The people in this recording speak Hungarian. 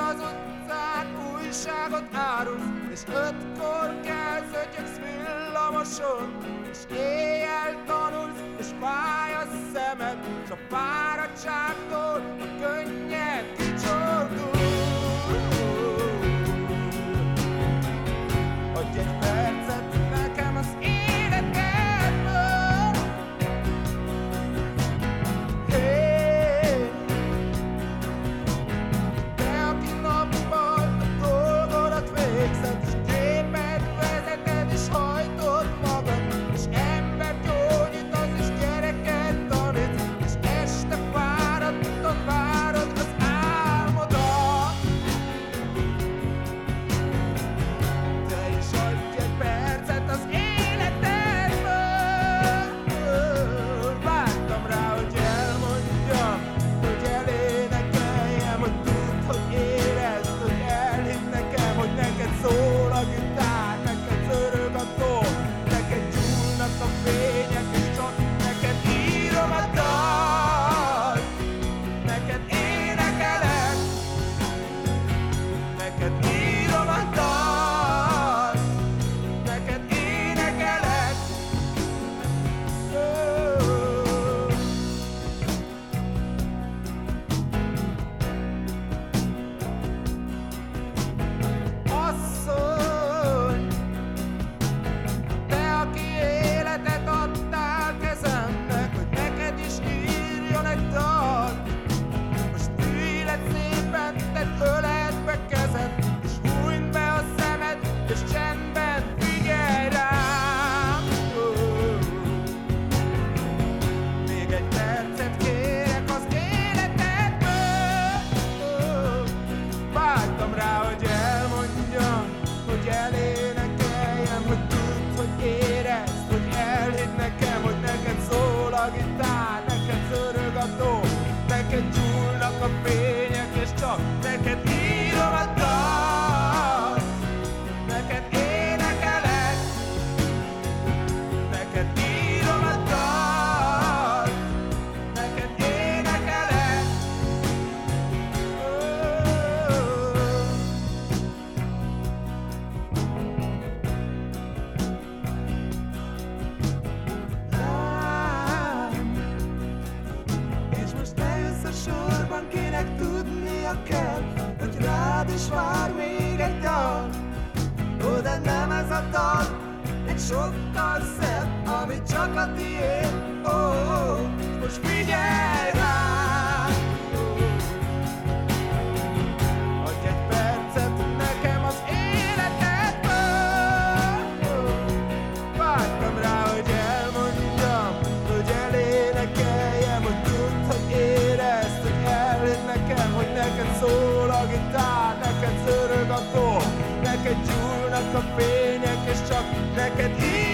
az utcán újságot árulsz, és 5-kor kelsz, ötyögsz villamoson, és éjjel tanulsz, és fáj a szemed, s a fáradtságtól a könnyed kicsordul. Adj egy percet nekem az életedből. Hey, te, aki nappal a dolgodat végzed, és gépet vezeted, és hajtod magad, és embert gyógyítasz, és gyereket tanítsz, és este fáradtan várod az álmodat. Te is adj egy percet az életedből. Vártam rá, hogy elmondjam, hogy elénekeljem, hogy tudd, hogy érezd, hogy elhidd nekem, hogy neked szól a gitár, neked zörög a dob, neked gyúlnak a fények, és csak neked írom a dalt. Neked énekelek, neked írom a dalt, neked énekelek. Asszony, te, aki életet adtál kezemnek, hogy neked is írjon egy dalt. Most ülj le szépen, tedd öletbe kezed, és hújnd be a szemed, és csendben figyelj rám. Még egy percet kérek az életedből. Vártam rá, hogy elmondjam, hogy elénekeljem, hogy tudd, hogy érezd, hogy elhidd nekem, hogy neked szól a gitár, neked zörög a dob, neked gyúlnak a fények, és csak neked írom a dalt. Neked énekelek, neked írom a dalt, neked énekelek. És most te jössz a sorban, kinek tudnia kell, hogy rád is vár még egy dal. Ó, de nem ez a dal, egy sokkal szebb, ami csak a tiéd. Ó, most figyelj rám. Adj egy percet nekem az életedből. Vártam rá, hogy elmondjam, hogy elénekeljem, hogy tudd, hogy érezd, hogy elhidd nekem, hogy neked szól a gitár, neked zörög a dob, neked gyúlnak a fények, és csak neked